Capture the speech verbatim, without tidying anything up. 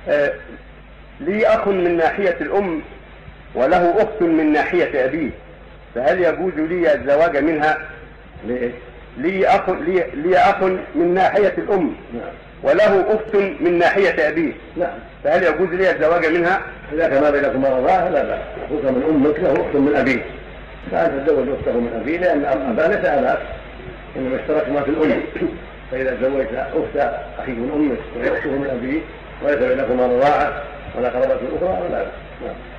آه لي أخ من ناحية الأم وله أخت من ناحية أبيه، فهل يجوز لي الزواج منها؟ ليه؟ لي أخ لي, لي أخ من ناحية الأم نعم. وله أخت من ناحية أبيه، نعم. فهل يجوز لي الزواج منها؟ إذا كان ما بينكما رضاعة لا لا، أخوك من أمك له أخت من أبيه، فأنت تتزوج أخته من أبيه، لأن أباه ليس أباك، إنما اشتركما في الأم. فإذا تزوجت أخت أخيك من أمك وهي أخته من أبيه وليس بينكما رضاعة ولا قرابة أخرى ولا لا.